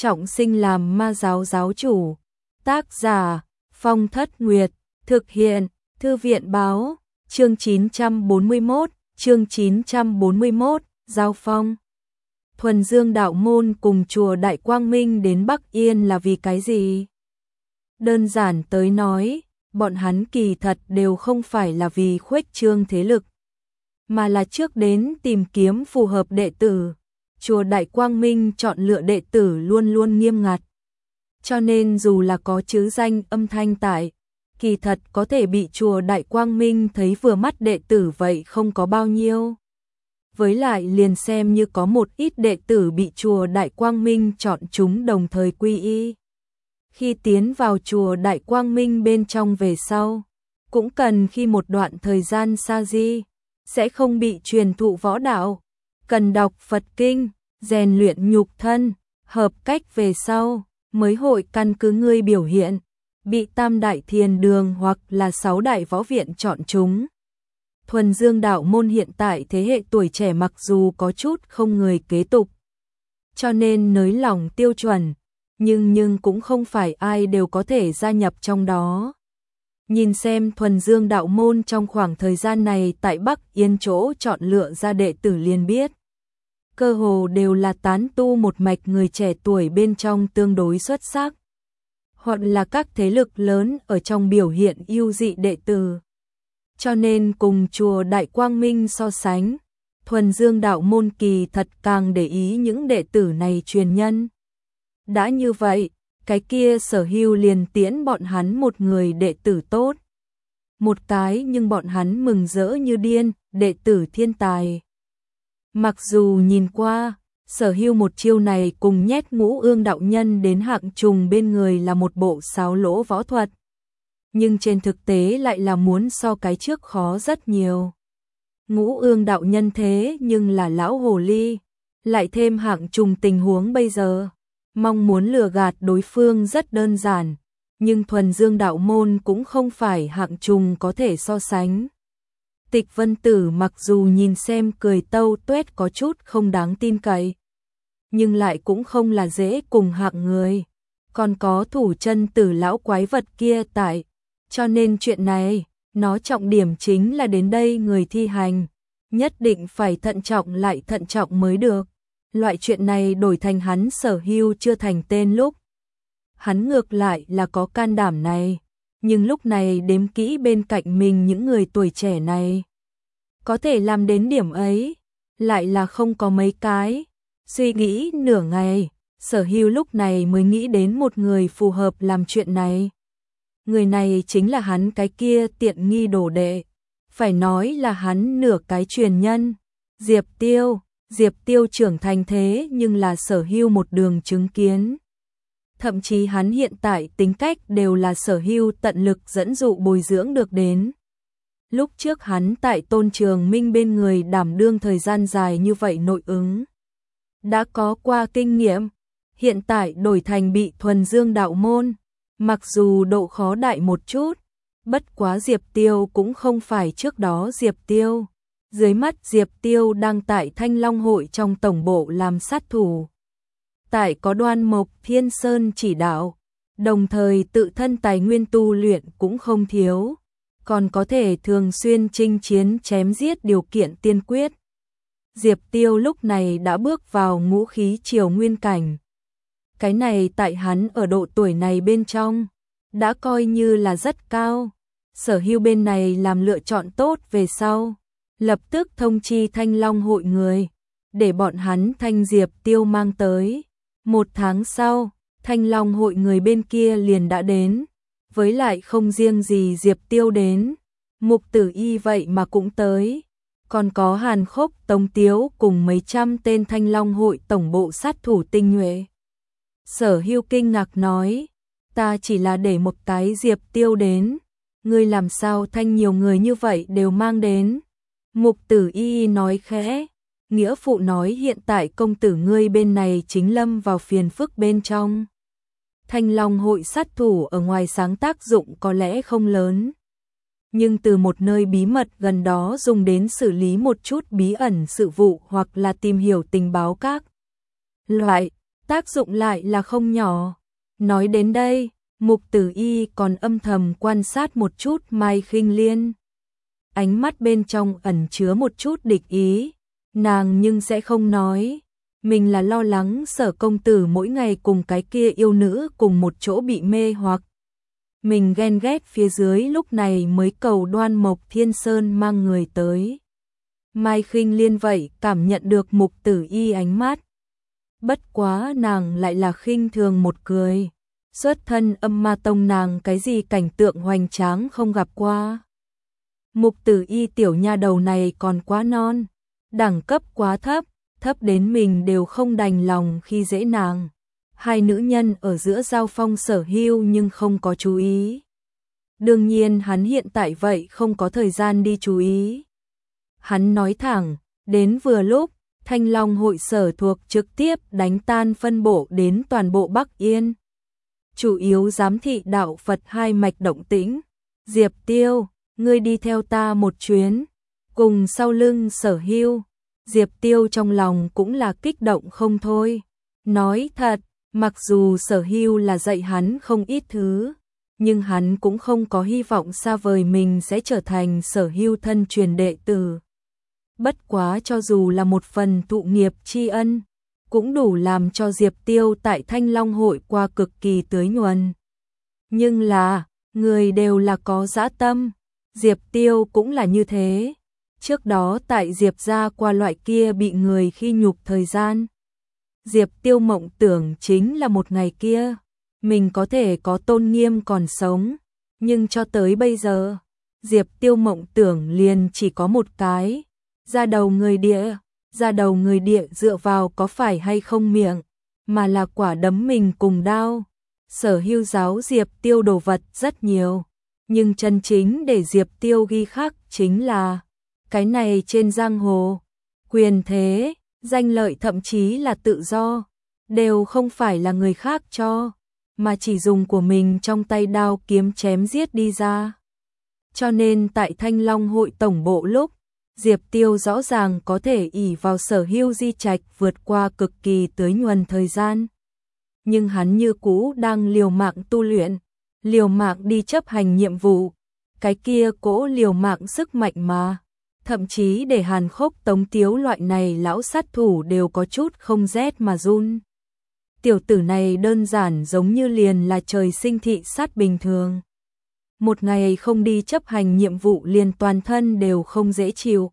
trọng sinh làm ma giáo giáo chủ. Tác giả Phong Thất Nguyệt, thực hiện Thư viện báo, chương 941, Giao phong. Thuần Dương đạo môn cùng chùa Đại Quang Minh đến Bắc Yên là vì cái gì? Đơn giản tới nói, bọn hắn kỳ thật đều không phải là vì khuếch trương thế lực, mà là trước đến tìm kiếm phù hợp đệ tử. Chùa Đại Quang Minh chọn lựa đệ tử luôn luôn nghiêm ngặt, cho nên dù là có chữ danh âm thanh tại, kỳ thật có thể bị chùa Đại Quang Minh thấy vừa mắt đệ tử vậy không có bao nhiêu. Với lại liền xem như có một ít đệ tử bị chùa Đại Quang Minh chọn chúng đồng thời quy y. Khi tiến vào chùa Đại Quang Minh bên trong về sau, cũng cần khi một đoạn thời gian sa di, sẽ không bị truyền thụ võ đạo, cần đọc Phật kinh, rèn luyện nhục thân, hợp cách về sau, mới hội căn cứ ngươi biểu hiện, bị Tam Đại Thiền Đường hoặc là 6 đại võ viện chọn chúng. Thuần Dương đạo môn hiện tại thế hệ tuổi trẻ mặc dù có chút không người kế tục, cho nên nới lỏng tiêu chuẩn, nhưng cũng không phải ai đều có thể gia nhập trong đó. Nhìn xem Thuần Dương đạo môn trong khoảng thời gian này tại Bắc Yên chỗ chọn lựa ra đệ tử liền biết. Cơ hồ đều là tán tu một mạch người trẻ tuổi bên trong tương đối xuất sắc, hoặc là các thế lực lớn ở trong biểu hiện ưu dị đệ tử. Cho nên cùng chùa Đại Quang Minh so sánh, Thuần Dương đạo môn kỳ thật càng để ý những đệ tử này truyền nhân. Đã như vậy, cái kia Sở Hưu liền tiễn bọn hắn một người đệ tử tốt. Một cái nhưng bọn hắn mừng rỡ như điên, đệ tử thiên tài. Mặc dù nhìn qua, Sở Hưu một chiêu này cùng nhét Ngũ Ương đạo nhân đến hạng trùng bên người là một bộ sáo lỗ võ thuật, nhưng trên thực tế lại là muốn so cái trước khó rất nhiều. Ngũ Ương đạo nhân thế nhưng là lão hồ ly, lại thêm hạng trùng tình huống bây giờ, mong muốn lừa gạt đối phương rất đơn giản, nhưng Thuần Dương đạo môn cũng không phải hạng trùng có thể so sánh. Tịch Vân Tử mặc dù nhìn xem cười tâu tuét có chút không đáng tin cậy, nhưng lại cũng không là dễ cùng hạng người, còn có Thủ Chân Tử lão quái vật kia tại, cho nên chuyện này, nó trọng điểm chính là đến đây người thi hành, nhất định phải thận trọng lại thận trọng mới được. Loại chuyện này đổi thành hắn Sở Hưu chưa thành tên lúc, hắn ngược lại là có can đảm này, nhưng lúc này đếm kỹ bên cạnh mình những người tuổi trẻ này, có thể làm đến điểm ấy, lại là không có mấy cái. Suy nghĩ nửa ngày, Sở Hưu lúc này mới nghĩ đến một người phù hợp làm chuyện này. Người này chính là hắn cái kia tiện nghi đồ đệ, phải nói là hắn nửa cái truyền nhân, Diệp Tiêu. Diệp Tiêu trưởng thành thế nhưng là Sở Hưu một đường chứng kiến. Thậm chí hắn hiện tại tính cách đều là Sở Hưu tận lực dẫn dụ bồi dưỡng được đến. Lúc trước hắn tại Tôn Trường Minh bên người đảm đương thời gian dài như vậy nội ứng, đã có qua kinh nghiệm, hiện tại đổi thành bị Thuần Dương đạo môn, mặc dù độ khó đại một chút, bất quá Diệp Tiêu cũng không phải trước đó Diệp Tiêu. Dưới mắt Diệp Tiêu đang tại Thanh Long hội trong tổng bộ làm sát thủ. Tại có Đoan Mộc Thiên Sơn chỉ đạo, đồng thời tự thân tài nguyên tu luyện cũng không thiếu, còn có thể thường xuyên chinh chiến chém giết điều kiện tiên quyết. Diệp Tiêu lúc này đã bước vào ngũ khí triều nguyên cảnh. Cái này tại hắn ở độ tuổi này bên trong, đã coi như là rất cao. Sở Hưu bên này làm lựa chọn tốt về sau, lập tức thông chi Thanh Long hội người, để bọn hắn thanh Diệp Tiêu mang tới. 1 tháng sau, Thanh Long hội người bên kia liền đã đến, với lại không riêng gì Diệp Tiêu đến, Mục Tử Y vậy mà cũng tới, còn có Hàn Khốc, Tống Tiếu cùng mấy trăm tên Thanh Long hội tổng bộ sát thủ tinh nhuệ. Sở Hưu kinh ngạc nói, ta chỉ là để một cái Diệp Tiêu đến, ngươi làm sao thanh nhiều người như vậy đều mang đến. Mục Tử Y nói khẽ, nghĩa phụ nói hiện tại công tử ngươi bên này chính lâm vào phiền phức bên trong. Thanh Long hội sát thủ ở ngoài sáng tác dụng có lẽ không lớn, nhưng từ một nơi bí mật gần đó dùng đến xử lý một chút bí ẩn sự vụ hoặc là tìm hiểu tình báo các loại, tác dụng lại là không nhỏ. Nói đến đây, Mục Tử Y còn âm thầm quan sát một chút Mai Khinh Liên. Ánh mắt bên trong ẩn chứa một chút địch ý, nàng nhưng sẽ không nói. Mình là lo lắng Sở công tử mỗi ngày cùng cái kia yêu nữ cùng một chỗ bị mê hoặc. Mình ghen ghét phía dưới lúc này mới cầu Đoan Mộc Thiên Sơn mang người tới. Mai Khinh Liên vậy cảm nhận được Mục Tử Y ánh mắt. Bất quá nàng lại là khinh thường một cười. Xuất thân Âm Ma Tông nàng cái gì cảnh tượng hoành tráng không gặp qua. Mục Tử Y tiểu nha đầu này còn quá non, đẳng cấp quá thấp, thấp đến mình đều không đành lòng khi dễ nàng. Hai nữ nhân ở giữa giao phong Sở Hưu nhưng không có chú ý. Đương nhiên hắn hiện tại vậy không có thời gian đi chú ý. Hắn nói thẳng, đến vừa lúc, Thanh Long hội sở thuộc trực tiếp đánh tan phân bộ đến toàn bộ Bắc Yên. Chủ yếu giám thị đạo Phật hai mạch động tĩnh. Diệp Tiêu, ngươi đi theo ta một chuyến, cùng sau lưng Sở Hưu. Diệp Tiêu trong lòng cũng là kích động không thôi. Nói thật, mặc dù Sở Hưu là dạy hắn không ít thứ, nhưng hắn cũng không có hy vọng xa vời mình sẽ trở thành Sở Hưu thân truyền đệ tử. Bất quá cho dù là một phần tụ nghiệp tri ân, cũng đủ làm cho Diệp Tiêu tại Thanh Long hội qua cực kỳ tưới nhuần. Nhưng là, người đều là có dã tâm, Diệp Tiêu cũng là như thế. Trước đó tại Diệp gia qua loại kia bị người khi nhục thời gian, Diệp Tiêu mộng tưởng chính là một ngày kia, mình có thể có tôn nghiêm còn sống, nhưng cho tới bây giờ, Diệp Tiêu mộng tưởng liền chỉ có một cái, ra đầu người địa. Ra đầu người địa dựa vào có phải hay không miệng, mà là quả đấm mình cùng đao. Sở Hưu giáo Diệp Tiêu đồ vật rất nhiều, nhưng chân chính để Diệp Tiêu ghi khắc chính là cái này trên giang hồ, quyền thế, danh lợi thậm chí là tự do, đều không phải là người khác cho, mà chỉ dùng của mình trong tay đao kiếm chém giết đi ra. Cho nên tại Thanh Long hội tổng bộ lúc, Diệp Tiêu rõ ràng có thể ỷ vào Sở Hưu di trạch vượt qua cực kỳ tưới nhuần thời gian. Nhưng hắn như cũ đang liều mạng tu luyện, liều mạng đi chấp hành nhiệm vụ. Cái kia cỗ liều mạng sức mạnh mà, thậm chí để Hàn Khốc Tống Tiếu loại này lão sát thủ đều có chút không rét mà run. Tiểu tử này đơn giản giống như liền là trời sinh thị sát bình thường. Một ngày không đi chấp hành nhiệm vụ liền toàn thân đều không dễ chịu.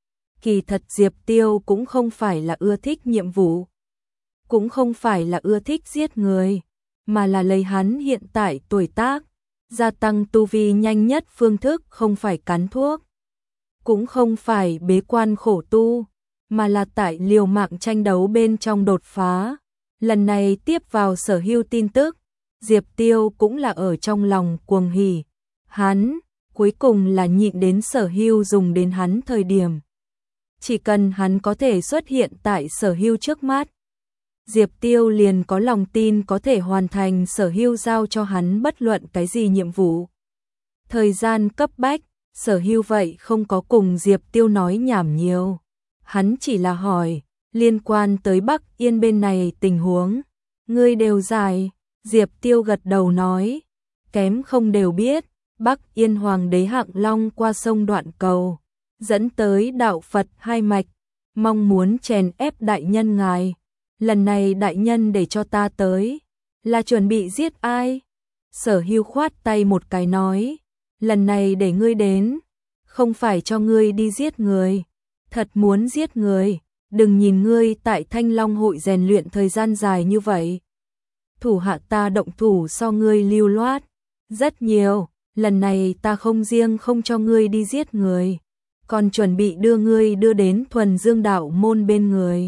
Kỳ thật Diệp Tiêu cũng không phải là ưa thích nhiệm vụ, cũng không phải là ưa thích giết người, mà là lấy hắn hiện tại tuổi tác, gia tăng tu vi nhanh nhất phương thức không phải cắn thuốc, cũng không phải bế quan khổ tu, mà là tại liều mạng tranh đấu bên trong đột phá. Lần này tiếp vào Sở Hưu tin tức, Diệp Tiêu cũng là ở trong lòng cuồng hỉ. Hắn, cuối cùng là nhịn đến Sở Hưu dùng đến hắn thời điểm. Chỉ cần hắn có thể xuất hiện tại Sở Hưu trước mắt, Diệp Tiêu liền có lòng tin có thể hoàn thành Sở Hưu giao cho hắn bất luận cái gì nhiệm vụ. Thời gian cấp bách, Sở Hưu vậy không có cùng Diệp Tiêu nói nhảm nhiều. Hắn chỉ là hỏi, liên quan tới Bắc Yên bên này tình huống, ngươi đều giải. Diệp Tiêu gật đầu nói, kém không đều biết. Bắc Yên Hoàng đế Hạng Long qua sông Đoạn Cầu, dẫn tới đạo Phật hai mạch, mong muốn chèn ép đại nhân ngài. Lần này đại nhân để cho ta tới, là chuẩn bị giết ai? Sở Hưu khoát tay một cái nói, lần này để ngươi đến, không phải cho ngươi đi giết người, thật muốn giết người, đừng nhìn ngươi tại Thanh Long hội rèn luyện thời gian dài như vậy. Thủ hạ ta động thủ so ngươi lưu loát, rất nhiều. Lần này ta không riêng không cho ngươi đi giết người, còn chuẩn bị đưa ngươi đưa đến Thuần Dương đạo môn bên người,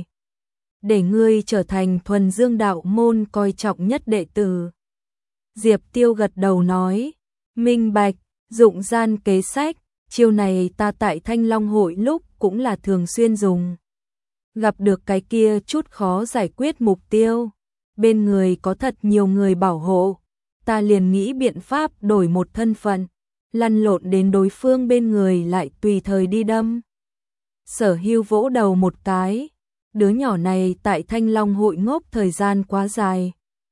để ngươi trở thành Thuần Dương đạo môn coi trọng nhất đệ tử. Diệp Tiêu gật đầu nói, minh bạch, dụng gian kế sách, chiêu này ta tại Thanh Long hội lúc cũng là thường xuyên dùng. Gặp được cái kia chút khó giải quyết mục tiêu, bên người có thật nhiều người bảo hộ, ta liền nghĩ biện pháp đổi một thân phận, lăn lộn đến đối phương bên người lại tùy thời đi đâm. Sở Hưu vỗ đầu một cái, đứa nhỏ này tại Thanh Long hội ngốc thời gian quá dài.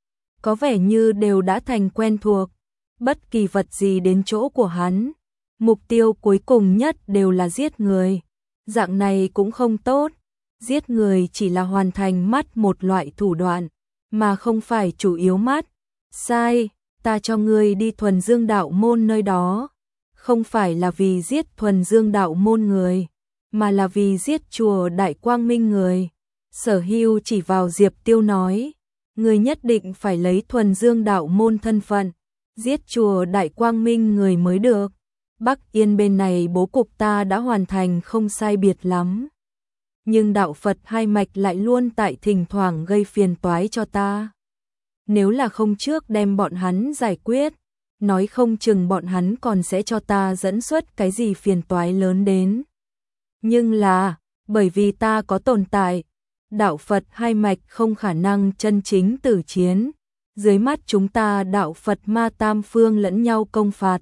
Có vẻ như đều đã thành quen thuộc, bất kỳ vật gì đến chỗ của hắn, mục tiêu cuối cùng nhất đều là giết người. Dạng này cũng không tốt, giết người chỉ là hoàn thành mắt một loại thủ đoạn, mà không phải chủ yếu mắt. Sai, ta cho ngươi đi Thuần Dương đạo môn nơi đó, không phải là vì giết Thuần Dương đạo môn người, mà là vì giết chùa Đại Quang Minh người. Sở Hưu chỉ vào Diệp Tiêu nói, ngươi nhất định phải lấy Thuần Dương đạo môn thân phận, giết chùa Đại Quang Minh người mới được. Bắc Yên bên này bố cục ta đã hoàn thành không sai biệt lắm. Nhưng đạo Phật hai mạch lại luôn tại thỉnh thoảng gây phiền toái cho ta. Nếu là không trước đem bọn hắn giải quyết, nói không chừng bọn hắn còn sẽ cho ta dẫn xuất cái gì phiền toái lớn đến. Nhưng là, bởi vì ta có tồn tại, đạo Phật hai mạch không khả năng chân chính tử chiến. Dưới mắt chúng ta đạo Phật ma tam phương lẫn nhau công phạt,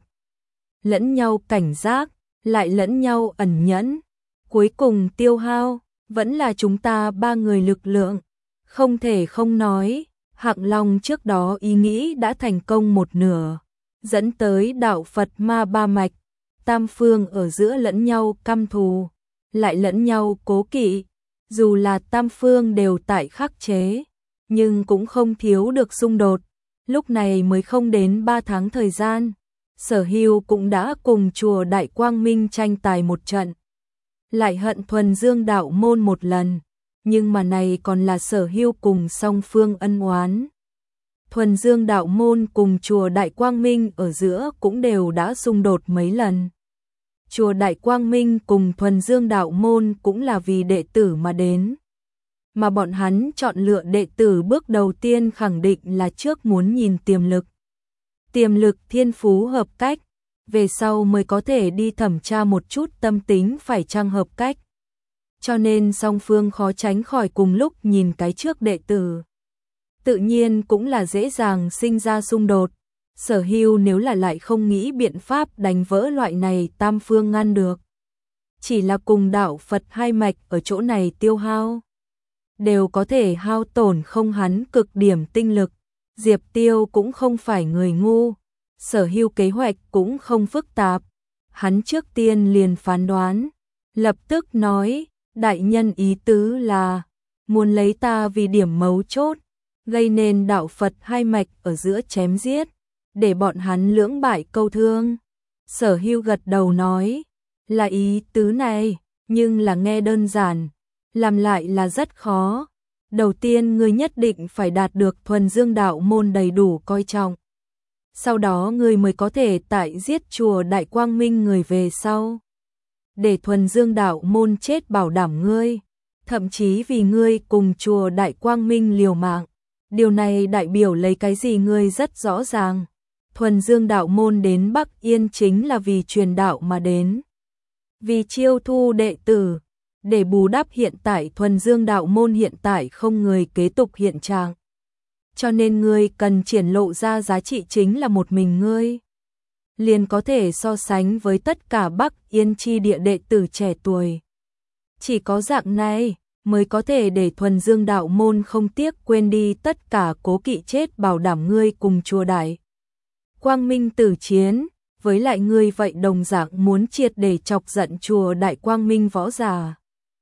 lẫn nhau cảnh giác, lại lẫn nhau ẩn nhẫn. Cuối cùng tiêu hao, vẫn là chúng ta ba người lực lượng. Không thể không nói, Hạng Long trước đó ý nghĩ đã thành công một nửa, dẫn tới đạo Phật ma ba mạch, tam phương ở giữa lẫn nhau căm thù, lại lẫn nhau cố kỵ. Dù là tam phương đều tại khắc chế, nhưng cũng không thiếu được xung đột. Lúc này mới không đến 3 tháng thời gian, Sở Hưu cũng đã cùng chùa Đại Quang Minh tranh tài một trận. Lại hận Thuần Dương đạo môn một lần, nhưng mà này còn là Sở Hưu cùng song phương ân oán. Thuần Dương đạo môn cùng chùa Đại Quang Minh ở giữa cũng đều đã xung đột mấy lần. Chùa Đại Quang Minh cùng Thuần Dương đạo môn cũng là vì đệ tử mà đến. Mà bọn hắn chọn lựa đệ tử bước đầu tiên khẳng định là trước muốn nhìn tiềm lực. Tiềm lực thiên phú hợp cách, về sau mới có thể đi thẩm tra một chút tâm tính phải chăng hợp cách. Cho nên song phương khó tránh khỏi cùng lúc nhìn cái trước đệ tử. Tự nhiên cũng là dễ dàng sinh ra xung đột. Sở Hưu nếu là lại không nghĩ biện pháp đánh vỡ loại này tam phương ngăn được. Chỉ là cùng đạo Phật hai mạch ở chỗ này tiêu hao, đều có thể hao tổn không hắn cực điểm tinh lực. Diệp Tiêu cũng không phải người ngu, Sở Hưu kế hoạch cũng không phức tạp. Hắn trước tiên liền phán đoán, lập tức nói, đại nhân ý tứ là, muốn lấy ta vì điểm mấu chốt, gây nên đạo Phật hai mạch ở giữa chém giết, để bọn hắn lưỡng bại câu thương. Sở Hưu gật đầu nói, là ý tứ này, nhưng là nghe đơn giản, làm lại là rất khó. Đầu tiên ngươi nhất định phải đạt được Thuần Dương đạo môn đầy đủ coi trọng. Sau đó ngươi mới có thể tại giết chùa Đại Quang Minh người về sau. Để Thuần Dương đạo môn chết bảo đảm ngươi, thậm chí vì ngươi cùng chùa Đại Quang Minh liều mạng. Điều này đại biểu lấy cái gì ngươi rất rõ ràng. Thuần Dương đạo môn đến Bắc Yên chính là vì truyền đạo mà đến. Vì chiêu thu đệ tử, để bù đắp hiện tại Thuần Dương đạo môn hiện tại không người kế tục hiện trạng. Cho nên ngươi cần triển lộ ra giá trị chính là một mình ngươi. Liền có thể so sánh với tất cả Bắc Yên chi địa đệ tử trẻ tuổi. Chỉ có dạng này mới có thể để Thuần Dương đạo môn không tiếc quên đi tất cả cố kỵ chết bảo đảm ngươi cùng chùa Đại Quang Minh tử chiến. Với lại ngươi vậy đồng dạng muốn triệt để chọc giận chùa Đại Quang Minh võ giả,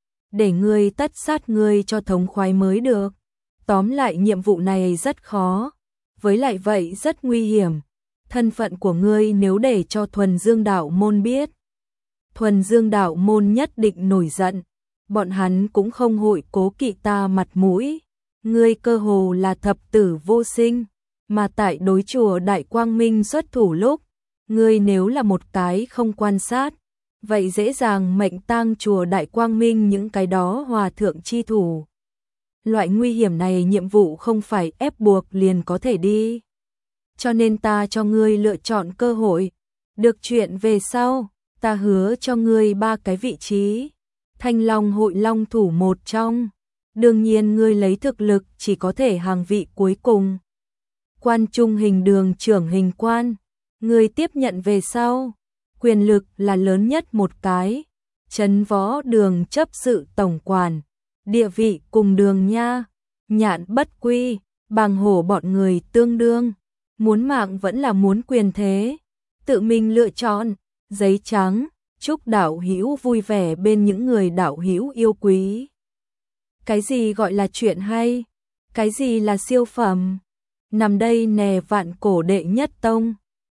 để ngươi tất sát ngươi cho thống khoái mới được. Tóm lại nhiệm vụ này rất khó, với lại vậy rất nguy hiểm. Thân phận của ngươi nếu để cho Thuần Dương đạo môn biết, Thuần Dương đạo môn nhất định nổi giận. Bọn hắn cũng không hội cố kỵ ta mặt mũi. Ngươi cơ hồ là thập tử vô sinh, mà tại đối chùa Đại Quang Minh xuất thủ lúc, ngươi nếu là một cái không quan sát, vậy dễ dàng mệnh tang chùa Đại Quang Minh những cái đó hòa thượng chi thủ. Loại nguy hiểm này nhiệm vụ không phải ép buộc liền có thể đi. Cho nên ta cho ngươi lựa chọn cơ hội. Được chuyện về sau, ta hứa cho ngươi 3 cái vị trí. Thanh Long hội long thủ một trong. Đương nhiên ngươi lấy thực lực chỉ có thể hàng vị cuối cùng. Quan trung hình đường trưởng hình quan, ngươi tiếp nhận về sau, quyền lực là lớn nhất một cái. Trấn võ đường chấp sự tổng quản, địa vị cùng Đường Nha, Nhạn Bất Quy, Bàng Hổ bọn người tương đương, muốn mạng vẫn là muốn quyền thế, tự mình lựa chọn, giấy trắng, chúc đạo hữu vui vẻ bên những người đạo hữu yêu quý. Cái gì gọi là chuyện hay? Cái gì là siêu phẩm? Nằm đây nè Vạn Cổ đệ nhất tông.